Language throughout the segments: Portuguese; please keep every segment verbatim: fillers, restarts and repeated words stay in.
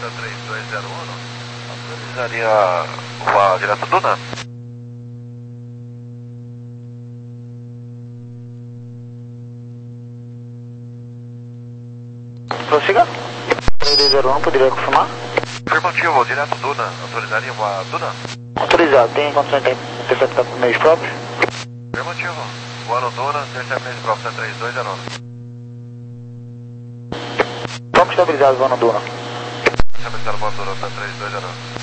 três dois zero um, autorizaria voar direto do Duna. Prossiga. três dois zero um, poderia confirmar? Afirmativo, direto Duna. Autorizaria voar Duna? Autorizado. Tem condições de interceptar por meios próprios? Afirmativo. Voando Duna, intercept meios próprios, três dois zero um. Próprio estabilizado, voando Duna. Estabilizado, voando Duna, três dois zero um.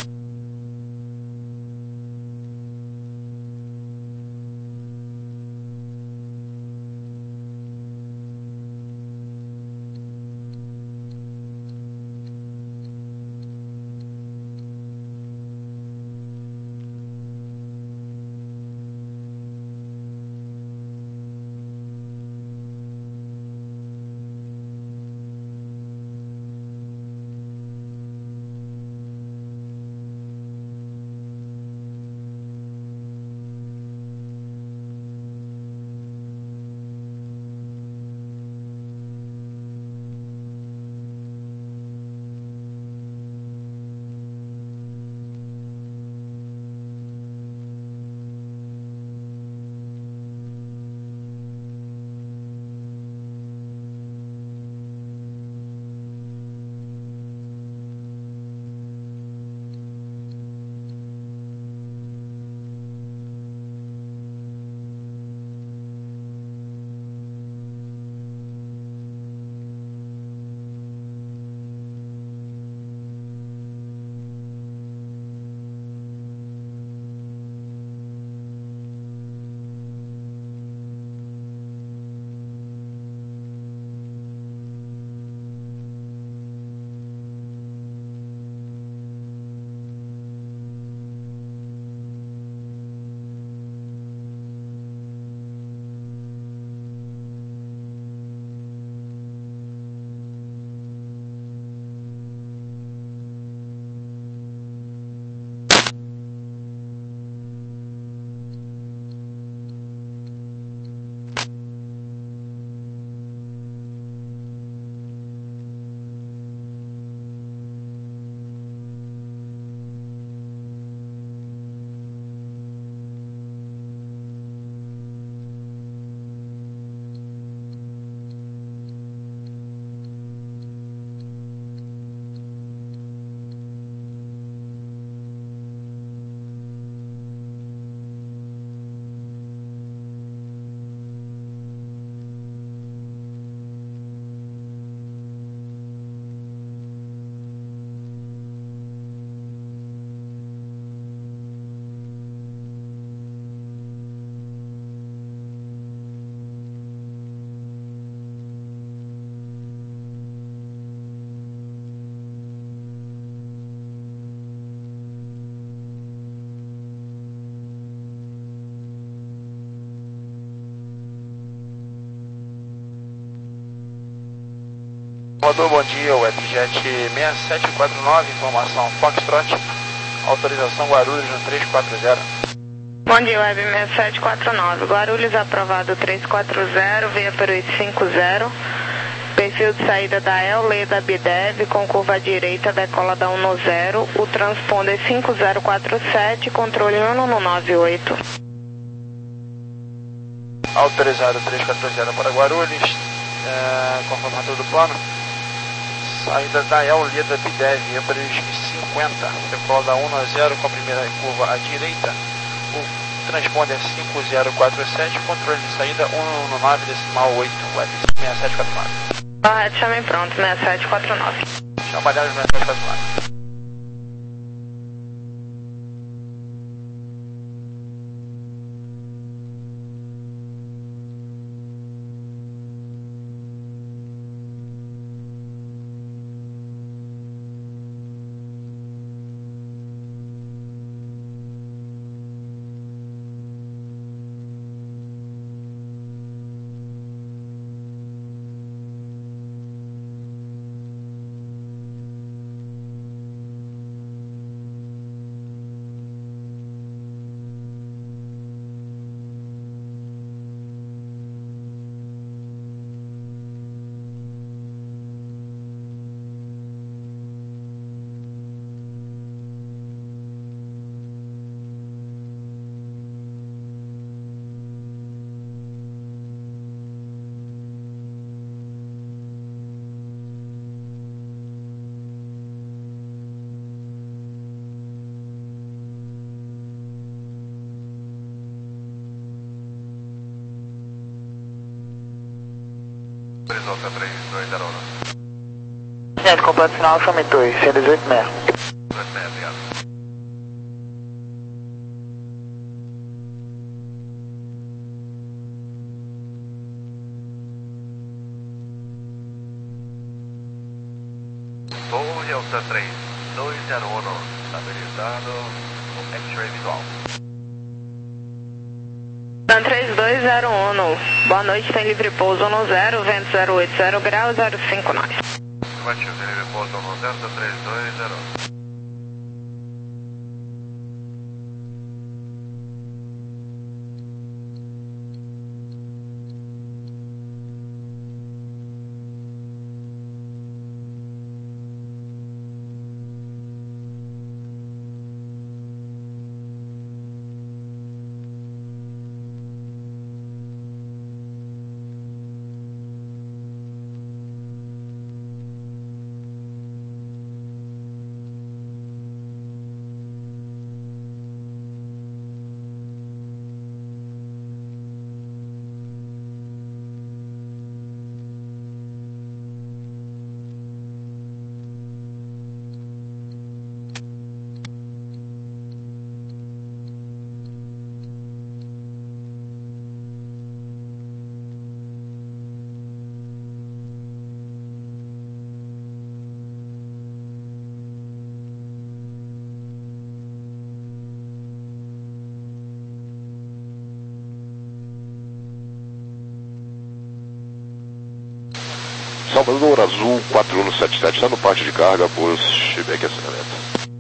Salvador, bom dia, Webjet seis sete quatro nove, informação Foxtrot, autorização Guarulhos no três quatro zero. Bom dia, Web seis sete quatro nove, Guarulhos aprovado três quatro zero, via para oito cinco zero, perfil de saída da E L, lei da B D E V, com curva à direita, decola da um no zero, o transponder cinco zero quatro sete, controle um no nove oito. Autorizado três quatro zero para Guarulhos, é, conforme todo o plano. Saída da E L, da B D E V, para cinquenta, decola da um no zero, com a primeira curva à direita, o transponder cinco zero quatro sete, controle de saída um no nove decimal oito, web seis sete quatro nove. Correto, chame pronto, seis sete quatro nove. Chamalhada seis sete quatro nove. Horizonte três dois zero um. Gente, completo final, chame dois, cento e dezoito meia. dois meia, obrigado. Torre Alta três dois zero um, estabilizado com X-ray visual. Dan três dois zero um, boa noite, tem livre pouso um zero, vento zero oito zero graus, zero cinco nove. Afirmativo, livre pouso um zero, três dois zero um. Salvador Azul quatro um sete sete, está no parte de carga, por pushback e acionamento.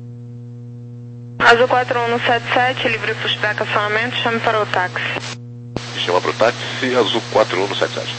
Azul quatro um sete sete, livre pushback acionamento, chame para o táxi. Chama para o táxi, Azul quatro um sete sete.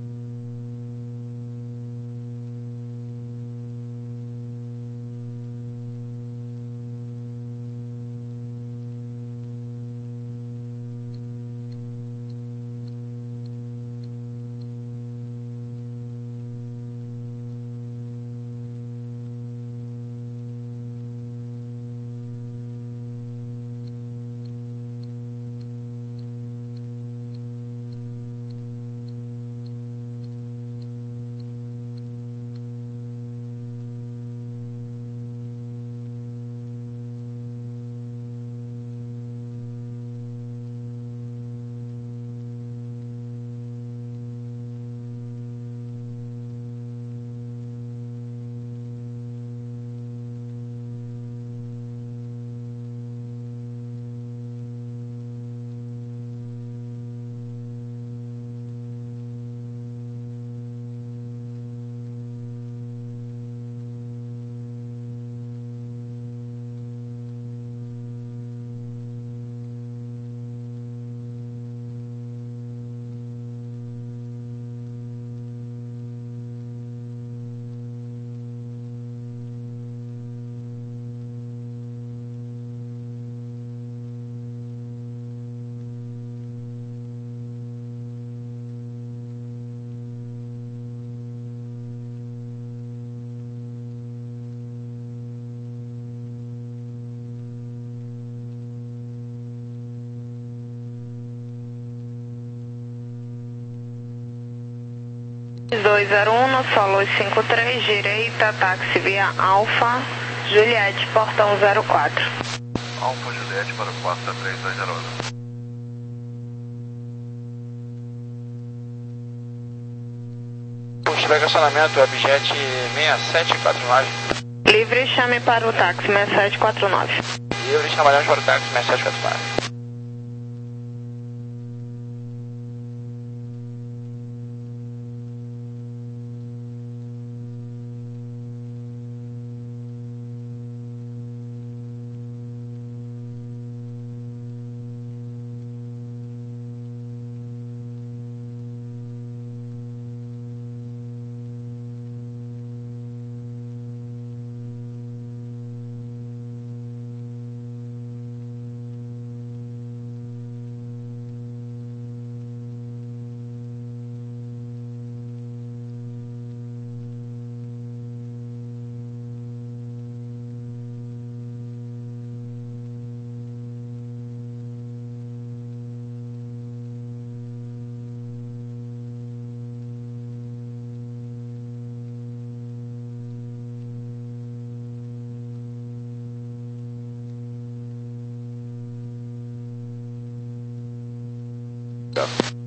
dois zero um, Solos cinco três, direita, táxi via Alfa, Juliette, portão zero quatro. Alfa Juliette para o quatro três dois zero um. Pushback acionamento, Webjet seis sete quatro nove. Livre, chame para o táxi seis sete quatro nove. Livre, chamaremos para o táxi seis sete quatro nove. Obrigado.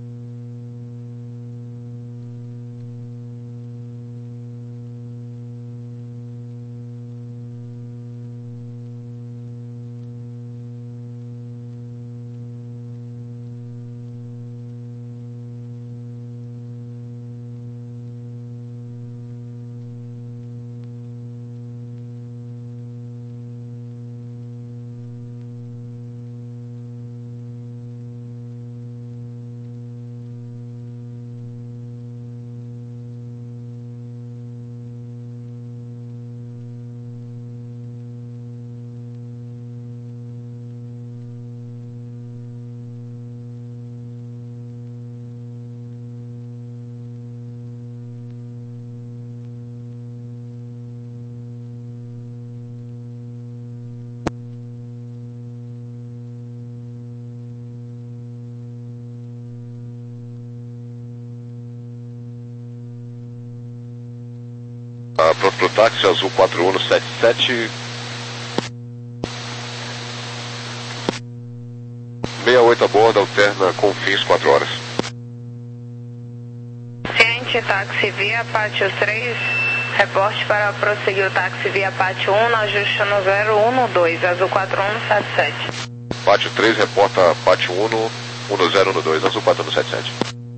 Ah, pronto pro táxi, azul quatro um sete sete. sessenta e oito a bordo, alterna com fins quatro horas. Ciente, táxi via pátio três, reporte para prosseguir o táxi via pátio um, no ajuste no zero um dois, azul quatro um sete sete. Pátio três, reporta pátio um no um zero um dois, azul quatro um sete sete.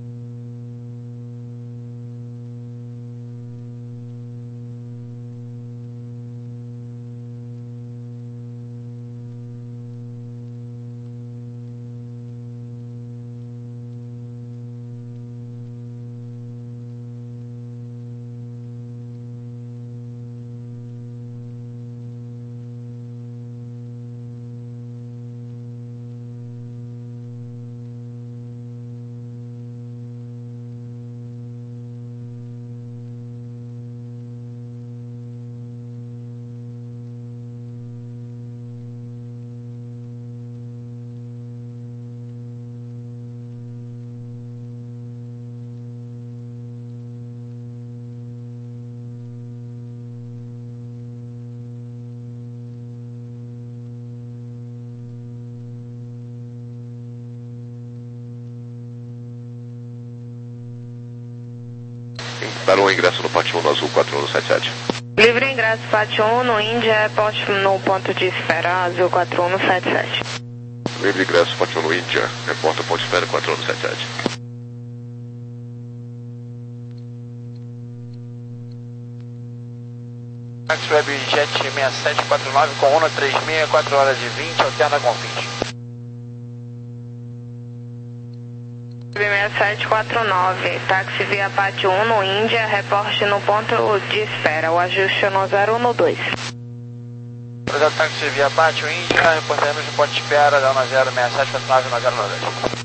Dar um ingresso no pátio um no azul quatro um sete sete. Livre ingresso pátio um no Índia, reporte no ponto de espera, azul quatro um sete sete. Livre ingresso pátio um no Índia, reporta ponto de espera quatro um sete sete. Táxi Webjet seis sete quatro nove com Uno três seis, quatro horas e vinte, alterna com fins. seis sete quatro nove, táxi via pátio um no Índia, reporte no ponto de espera, o ajuste no zero um dois. Projeto táxi via pátio Índia, reportamos no ponto de espera, da zero seis sete quatro nove nove zero dois.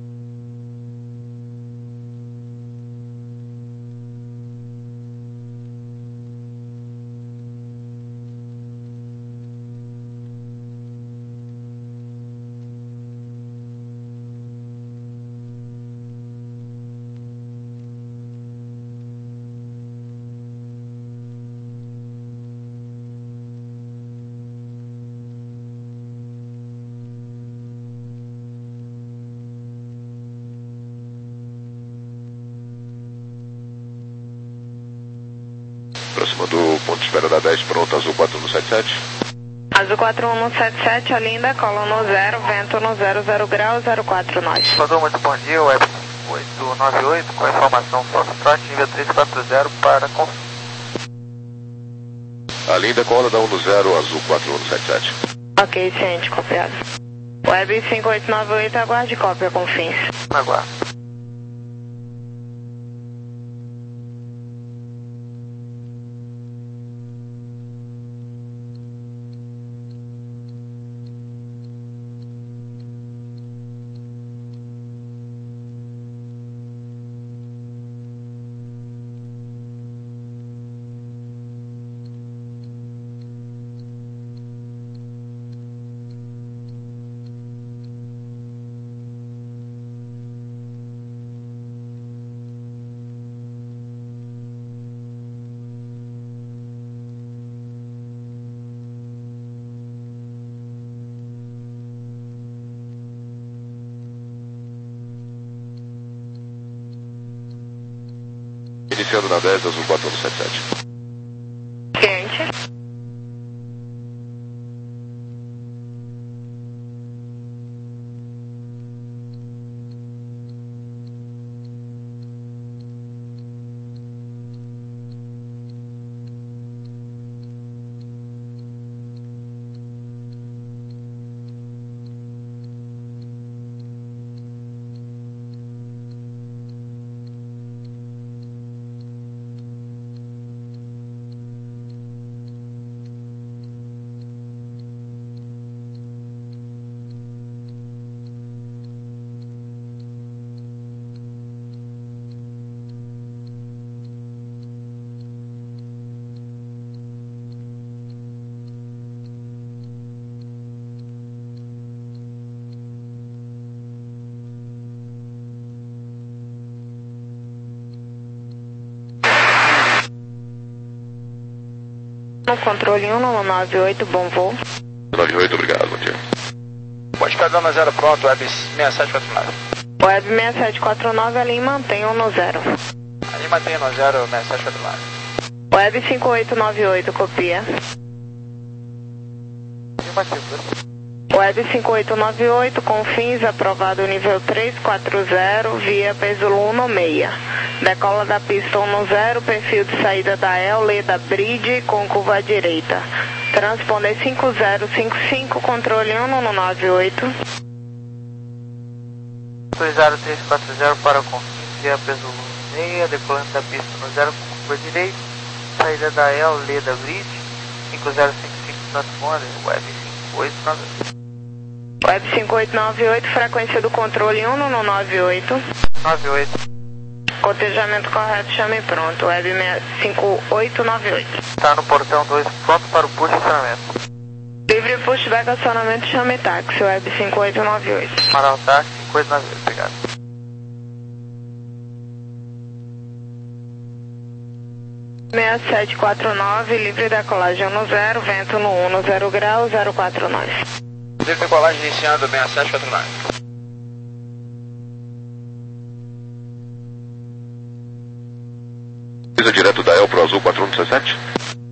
Próxima do ponto de espera da dez, pronto, azul quatro um sete sete. Azul quatro um sete sete, Olinda, colo no zero, vento no zero zero grau, zero quatro nove. Mandou muito bom dia, Web cinco oito nove oito, com a informação Foxtrot, nível três quatro zero para conf... A linda cola da um no zero, azul quatro um sete sete. Ok, ciente, copiado. Web cinco oito nove oito, aguarde cópia com fins. Aguardo. iniciando na dez, Azul quatro um sete sete. Ciente. No controle um no nove oito, bom voo. nove oito, obrigado, bom dia. Pode ficar dando zero pronto, web seis sete quatro nove. Web seis sete quatro nove, ali mantém um no zero. Ali mantém no zero, seis sete quatro nove. Web cinco oito nove oito, copia. Web cinco oito nove oito, com fins, aprovado nível três quatro zero, via Pesulo um no seis. Decola da pista um no zero, perfil de saída da E L, leda bridge com curva à direita. Transponder cinco zero cinco cinco, controle um no nove oito. dois zero três quatro zero para com fins, via Pesulo seis, decolando da pista no zero com curva à direita. Saída da E L, leda bridge, cinco zero cinco cinco, transponder, web cinco oito nove oito. Web cinco oito nove oito, frequência do controle um no nove oito. nove oito. Cotejamento correto, chame pronto. Web cinco oito nove oito. Está no portão dois, pronto para o push e acionamento. Livre pushback, acionamento, chame táxi. Web cinco oito nove oito. Para o táxi, cinco oito nove oito, obrigado. seis sete quatro nove, livre decolagem no zero, vento no um no zero grau, zero quatro nove. Livre decolagem iniciando seis sete quatro nove. Pisa direto da E L pro Azul quatro um sete sete.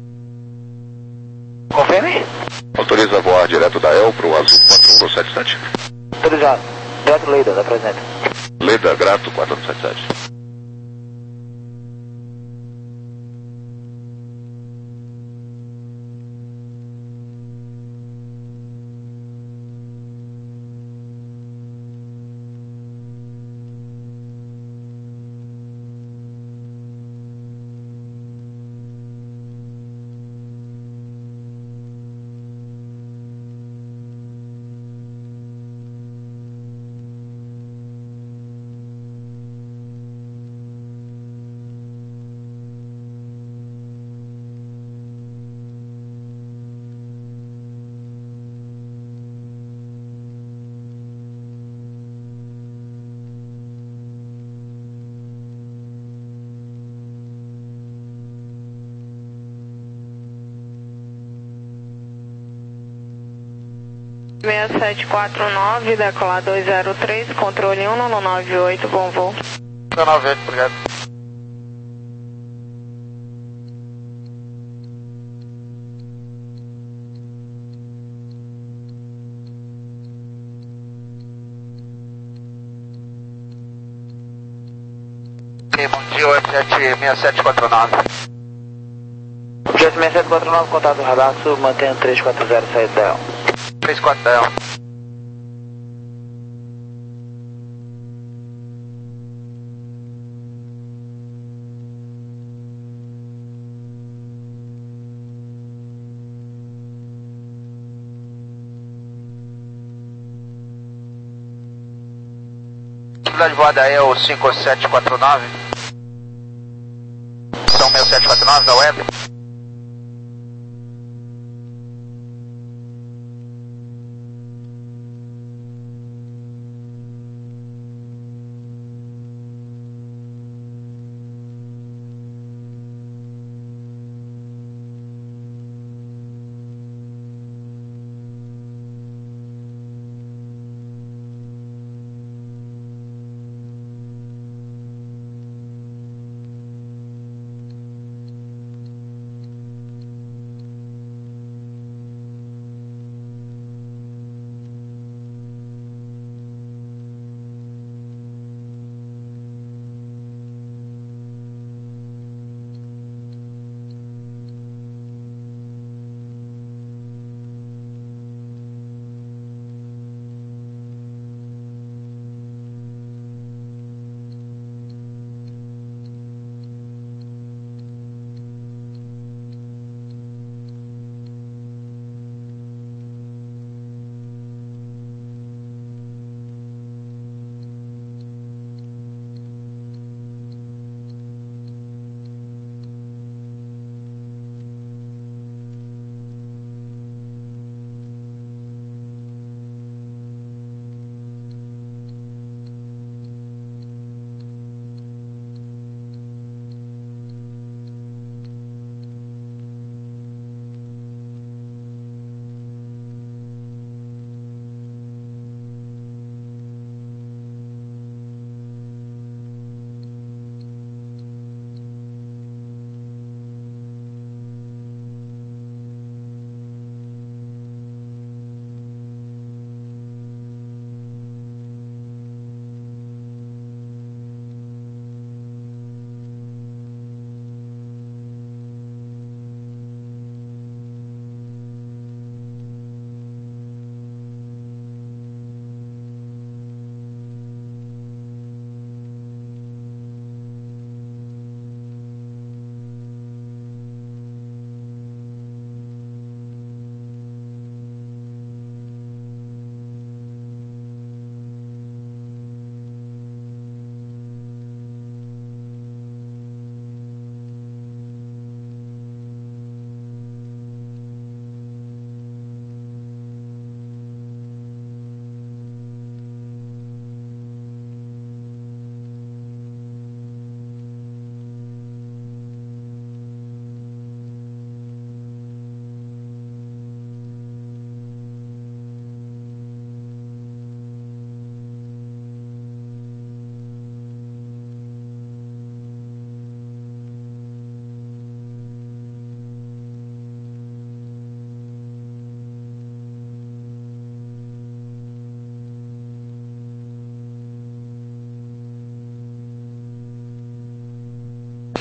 Confirme? Autoriza a voar direto da E L pro Azul quatro um sete sete. Autorizado. Direto Leda, da presente. Leda, Grato quatro um sete sete. seis sete quatro nove, decolar dois zero três, controle um no nove oito, bom voo. nove oito, obrigado. Ok, bom dia, Webjet seis sete quatro nove. Jet seis sete quatro nove, contato radar sul, mantenha três quatro zero, saída da E L. três quatro zero. Possibilidade de voar da E L cinco sete quatro nove. São seis sete quatro nove da web.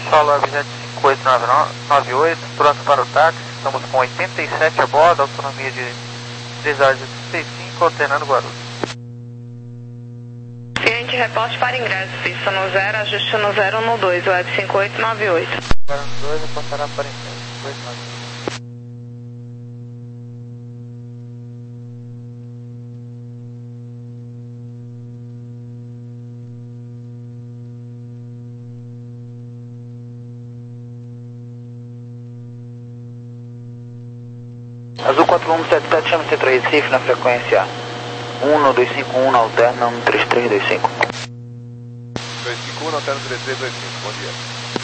Solo Web Jet cinco oito nove oito, pronto para o táxi. Estamos com oitenta e sete a bordo, autonomia de três horas e trinta e cinco, alternando Guarulhos. Cliente, reporte para ingresso, pista no zero, ajuste no zero no dois, Web cinco oito nove oito. Agora no dois, reportará para ingresso, cinco oito nove oito. Azul quatro um sete sete, chama Centro Recife na frequência um dois cinco um na alterna um três três dois cinco. dois cinco um, alterna três três dois cinco, bom dia.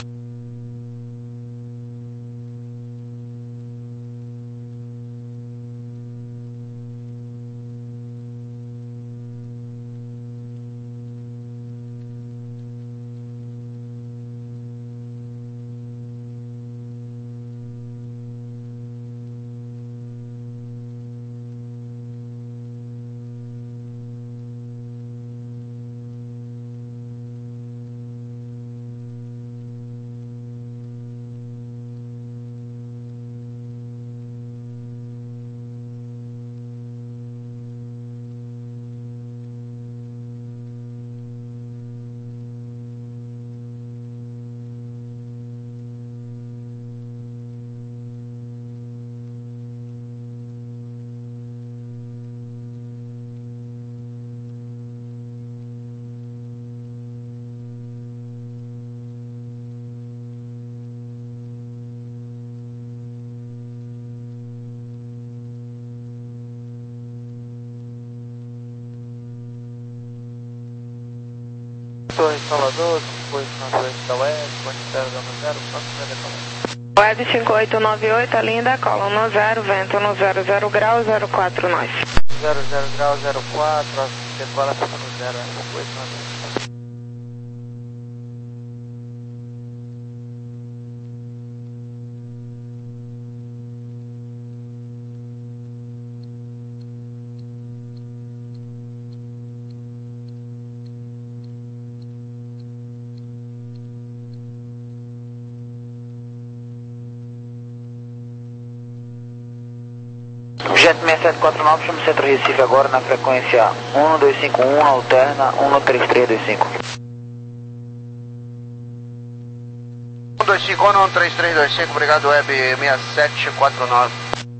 Torre Salvador, cinco oito nove oito da Web, quantidade zero zero, pronto para decolar. Web cinco oito nove oito, a linha decola no zero, vento no zero zero grau, zero quatro nós. zero zero grau, zero quatro, decola fica no zero, cinco oito nove oito. Jet seis sete quatro nove, chama Centro Recife agora na frequência um dois cinco um, alterna um três três dois cinco. um dois cinco um, um três três dois cinco, obrigado Web seis sete quatro nove.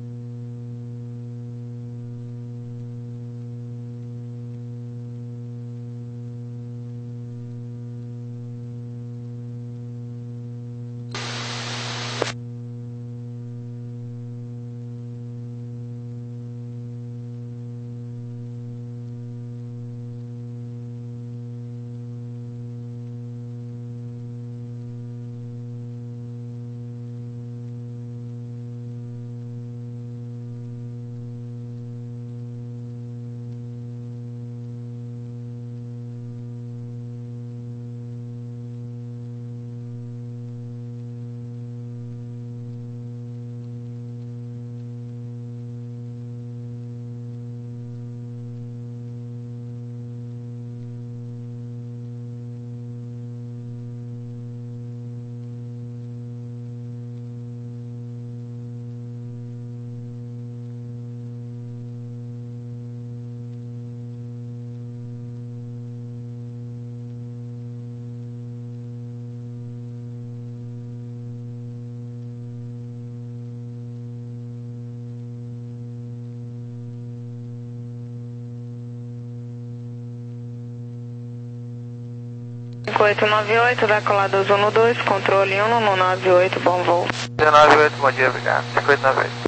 cinco oito nove oito, decolado Azul no dois, controle um no nove oito, bom voo. nove oito, bom dia, obrigado. cinco oito nove oito.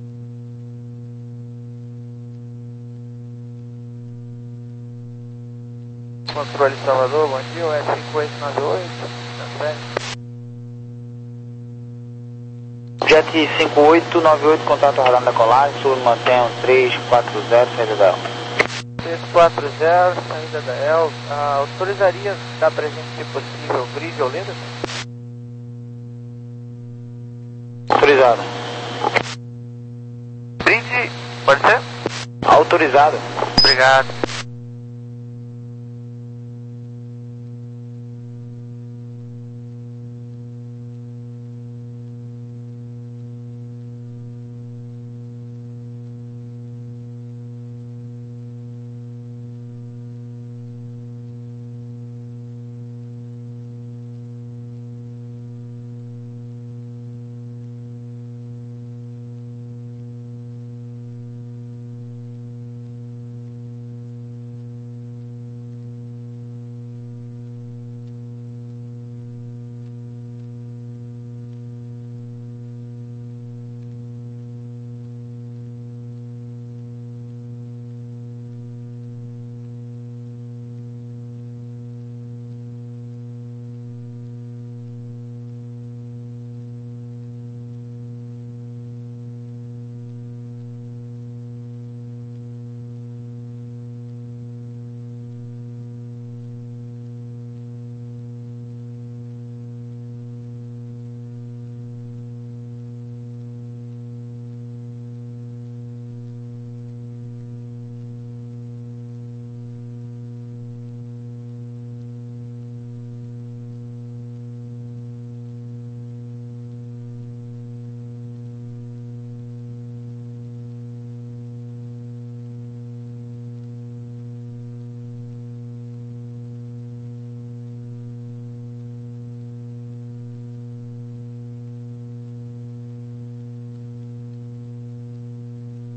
Controle Salvador, bom dia, é cinco oito nove oito, Jet cinco oito nove oito, contato radar da colagem, sul mantém um três quatro zero, saída da El. três quatro zero, saída da El. Ah, autorizaria dar presente, se possível, grid ou leda? Autorizado. Brinde, pode ser? Autorizado. Obrigado.